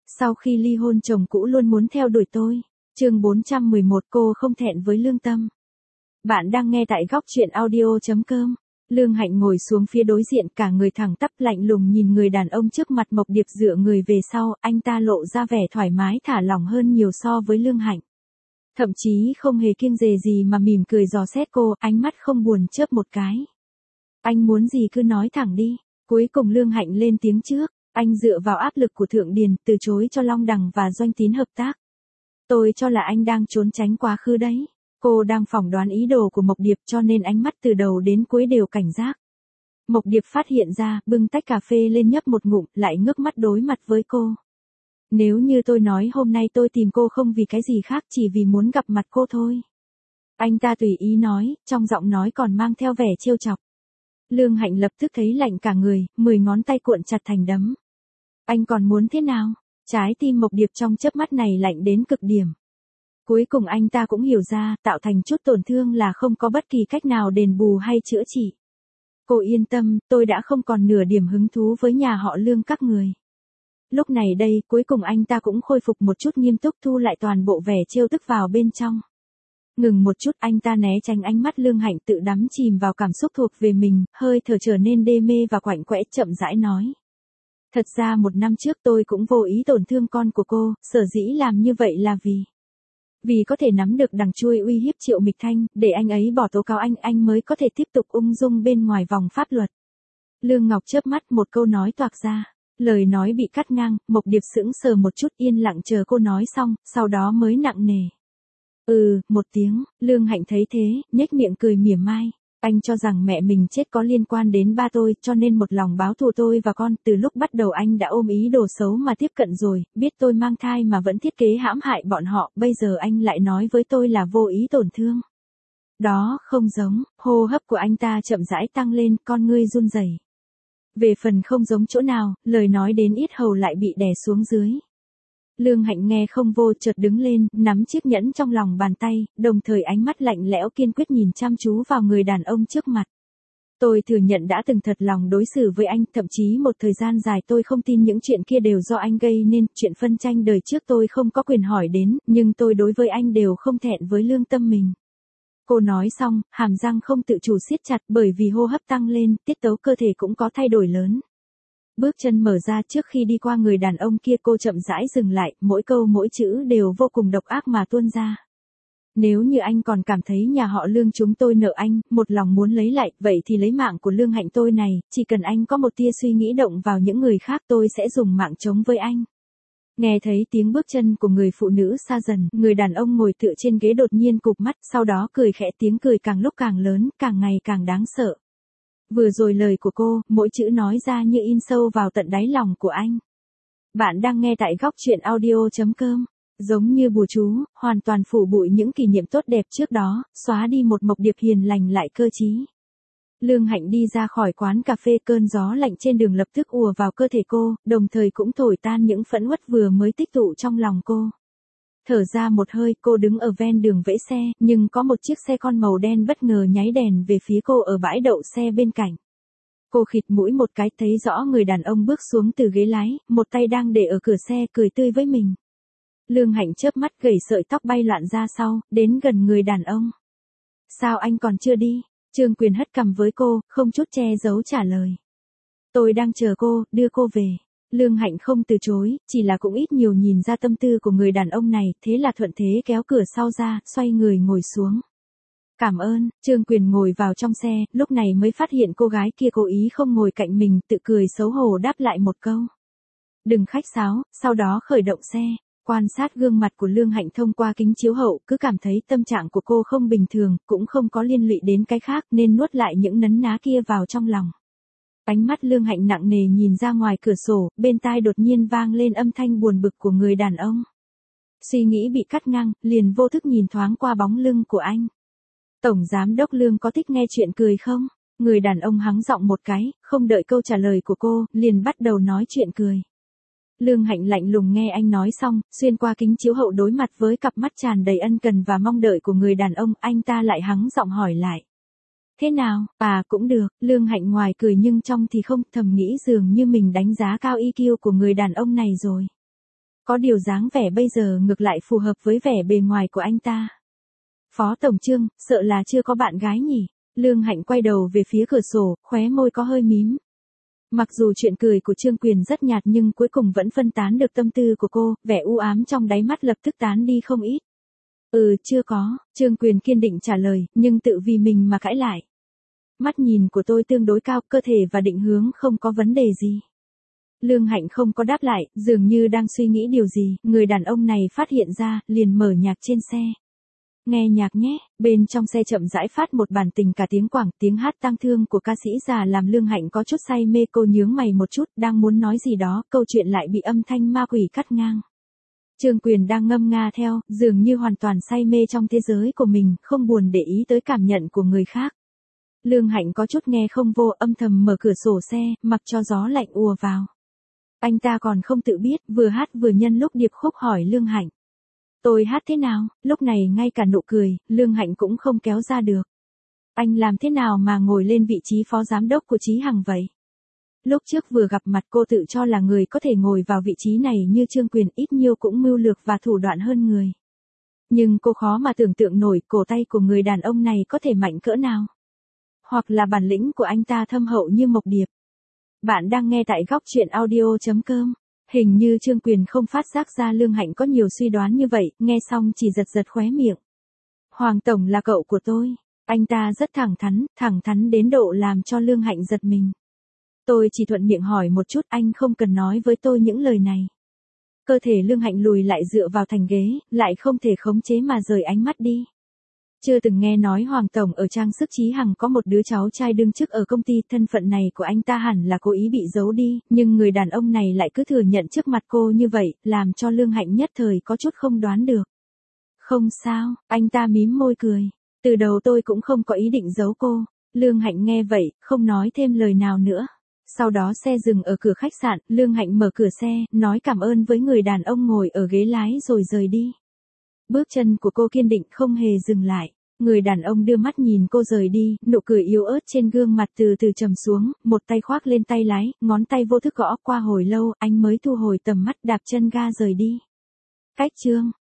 Sau khi ly hôn chồng cũ luôn muốn theo đuổi tôi. Chương 411 cô không thẹn với lương tâm. Bạn đang nghe tại góc truyện audio.com. Lương Hạnh ngồi xuống phía đối diện, cả người thẳng tắp lạnh lùng nhìn người đàn ông trước mặt. Mộc Điệp dựa người về sau, anh ta lộ ra vẻ thoải mái thả lỏng hơn nhiều so với Lương Hạnh. Thậm chí không hề kiêng dè gì mà mỉm cười dò xét cô, ánh mắt không buồn chớp một cái. Anh muốn gì cứ nói thẳng đi. Cuối cùng Lương Hạnh lên tiếng trước. Anh dựa vào áp lực của Thượng Điền, từ chối cho Long Đằng và Doanh Tín hợp tác. Tôi cho là anh đang trốn tránh quá khứ đấy. Cô đang phỏng đoán ý đồ của Mộc Điệp, cho nên ánh mắt từ đầu đến cuối đều cảnh giác. Mộc Điệp phát hiện ra, bưng tách cà phê lên nhấp một ngụm, lại ngước mắt đối mặt với cô. Nếu như tôi nói hôm nay tôi tìm cô không vì cái gì khác, chỉ vì muốn gặp mặt cô thôi. Anh ta tùy ý nói, trong giọng nói còn mang theo vẻ trêu chọc. Lương Hạnh lập tức thấy lạnh cả người, 10 ngón tay cuộn chặt thành đấm. Anh còn muốn thế nào? Trái tim Mộc Điệp trong chớp mắt này lạnh đến cực điểm. Cuối cùng anh ta cũng hiểu ra, tạo thành chút tổn thương là không có bất kỳ cách nào đền bù hay chữa trị. Cô yên tâm, tôi đã không còn nửa điểm hứng thú với nhà họ Lương các người. Lúc này đây, cuối cùng anh ta cũng khôi phục một chút nghiêm túc, thu lại toàn bộ vẻ trêu tức vào bên trong. Ngừng một chút, anh ta né tránh ánh mắt Lương Hạnh tự đắm chìm vào cảm xúc thuộc về mình, hơi thở trở nên đê mê và quạnh quẽ, chậm rãi nói. Thật ra 1 năm trước tôi cũng vô ý tổn thương con của cô, sở dĩ làm như vậy là vì có thể nắm được đằng chui uy hiếp Triệu Mịch Thanh, để anh ấy bỏ tố cáo anh mới có thể tiếp tục ung dung bên ngoài vòng pháp luật. Lương Ngọc chớp mắt, một câu nói toạc ra. Lời nói bị cắt ngang, Mộc Điệp sững sờ một chút, yên lặng chờ cô nói xong, sau đó mới nặng nề. Một tiếng. Lương Hạnh thấy thế, nhếch miệng cười mỉa mai. Anh cho rằng mẹ mình chết có liên quan đến ba tôi, cho nên một lòng báo thù tôi và con. Từ lúc bắt đầu anh đã ôm ý đồ xấu mà tiếp cận rồi, biết tôi mang thai mà vẫn thiết kế hãm hại bọn họ. Bây giờ anh lại nói với tôi là vô ý tổn thương. Đó không giống. Hô hấp của anh ta chậm rãi tăng lên, con ngươi run rẩy. Về phần không giống chỗ nào, lời nói đến yết hầu lại bị đè xuống dưới. Lương Hạnh nghe không vô, chợt đứng lên, nắm chiếc nhẫn trong lòng bàn tay, đồng thời ánh mắt lạnh lẽo kiên quyết nhìn chăm chú vào người đàn ông trước mặt. Tôi thừa nhận đã từng thật lòng đối xử với anh, thậm chí một thời gian dài tôi không tin những chuyện kia đều do anh gây nên, chuyện phân tranh đời trước tôi không có quyền hỏi đến, nhưng tôi đối với anh đều không thẹn với lương tâm mình. Cô nói xong, hàm răng không tự chủ siết chặt, bởi vì hô hấp tăng lên, tiết tấu cơ thể cũng có thay đổi lớn. Bước chân mở ra, trước khi đi qua người đàn ông kia cô chậm rãi dừng lại, mỗi câu mỗi chữ đều vô cùng độc ác mà tuôn ra. Nếu như anh còn cảm thấy nhà họ Lương chúng tôi nợ anh, một lòng muốn lấy lại, vậy thì lấy mạng của Lương Hạnh tôi này, chỉ cần anh có một tia suy nghĩ động vào những người khác tôi sẽ dùng mạng chống với anh. Nghe thấy tiếng bước chân của người phụ nữ xa dần, người đàn ông ngồi tựa trên ghế đột nhiên cụp mắt, sau đó cười khẽ, tiếng cười càng lúc càng lớn, càng ngày càng đáng sợ. Vừa rồi lời của cô, mỗi chữ nói ra như in sâu vào tận đáy lòng của anh. Bạn đang nghe tại góc truyện audio.com. Giống như bùa chú, hoàn toàn phủ bụi những kỷ niệm tốt đẹp trước đó, xóa đi một Mộc Điệp hiền lành lại cơ trí. Lương Hạnh đi ra khỏi quán cà phê, cơn gió lạnh trên đường lập tức ùa vào cơ thể cô, đồng thời cũng thổi tan những phẫn uất vừa mới tích tụ trong lòng cô. Thở ra một hơi, cô đứng ở ven đường vẫy xe, nhưng có một chiếc xe con màu đen bất ngờ nháy đèn về phía cô ở bãi đậu xe bên cạnh. Cô khịt mũi một cái, thấy rõ người đàn ông bước xuống từ ghế lái, một tay đang để ở cửa xe, cười tươi với mình. Lương Hạnh chớp mắt, gầy sợi tóc bay loạn ra sau, đến gần người đàn ông. Sao anh còn chưa đi? Trương Quyền hất cằm với cô, không chút che giấu trả lời. Tôi đang chờ cô, đưa cô về. Lương Hạnh không từ chối, chỉ là cũng ít nhiều nhìn ra tâm tư của người đàn ông này, thế là thuận thế kéo cửa sau ra, xoay người ngồi xuống. Cảm ơn. Trương Quyền ngồi vào trong xe, lúc này mới phát hiện cô gái kia cố ý không ngồi cạnh mình, tự cười xấu hổ đáp lại một câu. Đừng khách sáo, sau đó khởi động xe. Quan sát gương mặt của Lương Hạnh thông qua kính chiếu hậu, cứ cảm thấy tâm trạng của cô không bình thường, cũng không có liên lụy đến cái khác nên nuốt lại những nấn ná kia vào trong lòng. Ánh mắt Lương Hạnh nặng nề nhìn ra ngoài cửa sổ, bên tai đột nhiên vang lên âm thanh buồn bực của người đàn ông. Suy nghĩ bị cắt ngang, liền vô thức nhìn thoáng qua bóng lưng của anh. Tổng giám đốc Lương có thích nghe chuyện cười không? Người đàn ông hắng giọng một cái, không đợi câu trả lời của cô, liền bắt đầu nói chuyện cười. Lương Hạnh lạnh lùng nghe anh nói xong, xuyên qua kính chiếu hậu đối mặt với cặp mắt tràn đầy ân cần và mong đợi của người đàn ông, anh ta lại hắng giọng hỏi lại. Thế nào? Cũng được. Lương Hạnh ngoài cười nhưng trong thì không, thầm nghĩ dường như mình đánh giá cao EQ của người đàn ông này rồi. Có điều dáng vẻ bây giờ ngược lại phù hợp với vẻ bề ngoài của anh ta. Phó tổng Trương, sợ là chưa có bạn gái nhỉ? Lương Hạnh quay đầu về phía cửa sổ, khóe môi có hơi mím. Mặc dù chuyện cười của Trương Quyền rất nhạt nhưng cuối cùng vẫn phân tán được tâm tư của cô, vẻ u ám trong đáy mắt lập tức tán đi không ít. Chưa có, Trương Quyền kiên định trả lời, nhưng tự vì mình mà cãi lại. Mắt nhìn của tôi tương đối cao, cơ thể và định hướng không có vấn đề gì. Lương Hạnh không có đáp lại, dường như đang suy nghĩ điều gì, người đàn ông này phát hiện ra, liền mở nhạc trên xe. Nghe nhạc nhé, bên trong xe chậm rãi phát một bản tình cả tiếng Quảng, tiếng hát tang thương của ca sĩ già làm Lương Hạnh có chút say mê, cô nhướng mày một chút, đang muốn nói gì đó, câu chuyện lại bị âm thanh ma quỷ cắt ngang. Trương Quyền đang ngâm nga theo, dường như hoàn toàn say mê trong thế giới của mình, không buồn để ý tới cảm nhận của người khác. Lương Hạnh có chút nghe không vô, âm thầm mở cửa sổ xe, mặc cho gió lạnh ùa vào. Anh ta còn không tự biết, vừa hát vừa nhân lúc điệp khúc hỏi Lương Hạnh. Tôi hát thế nào? Lúc này ngay cả nụ cười, Lương Hạnh cũng không kéo ra được. Anh làm thế nào mà ngồi lên vị trí phó giám đốc của Chí Hằng vậy? Lúc trước vừa gặp mặt cô tự cho là người có thể ngồi vào vị trí này như Trương Quyền, ít nhiều cũng mưu lược và thủ đoạn hơn người. Nhưng cô khó mà tưởng tượng nổi cổ tay của người đàn ông này có thể mạnh cỡ nào. Hoặc là bản lĩnh của anh ta thâm hậu như mộc điệp. Bạn đang nghe tại góc truyện audio.com. Hình như Trương Quyền không phát giác ra Lương Hạnh có nhiều suy đoán như vậy, nghe xong chỉ giật giật khóe miệng. Hoàng Tổng là cậu của tôi. Anh ta rất thẳng thắn đến độ làm cho Lương Hạnh giật mình. Tôi chỉ thuận miệng hỏi một chút, anh không cần nói với tôi những lời này. Cơ thể Lương Hạnh lùi lại dựa vào thành ghế, lại không thể khống chế mà rời ánh mắt đi. Chưa từng nghe nói Hoàng Tổng ở trang sức Chí Hằng có một đứa cháu trai đương chức ở công ty, thân phận này của anh ta hẳn là cố ý bị giấu đi, nhưng người đàn ông này lại cứ thừa nhận trước mặt cô như vậy, làm cho Lương Hạnh nhất thời có chút không đoán được. Không sao, anh ta mím môi cười. Từ đầu tôi cũng không có ý định giấu cô. Lương Hạnh nghe vậy, không nói thêm lời nào nữa. Sau đó xe dừng ở cửa khách sạn, Lương Hạnh mở cửa xe, nói cảm ơn với người đàn ông ngồi ở ghế lái rồi rời đi. Bước chân của cô kiên định không hề dừng lại. Người đàn ông đưa mắt nhìn cô rời đi, nụ cười yếu ớt trên gương mặt từ từ trầm xuống, một tay khoác lên tay lái, ngón tay vô thức gõ qua hồi lâu, anh mới thu hồi tầm mắt đạp chân ga rời đi. Cách chương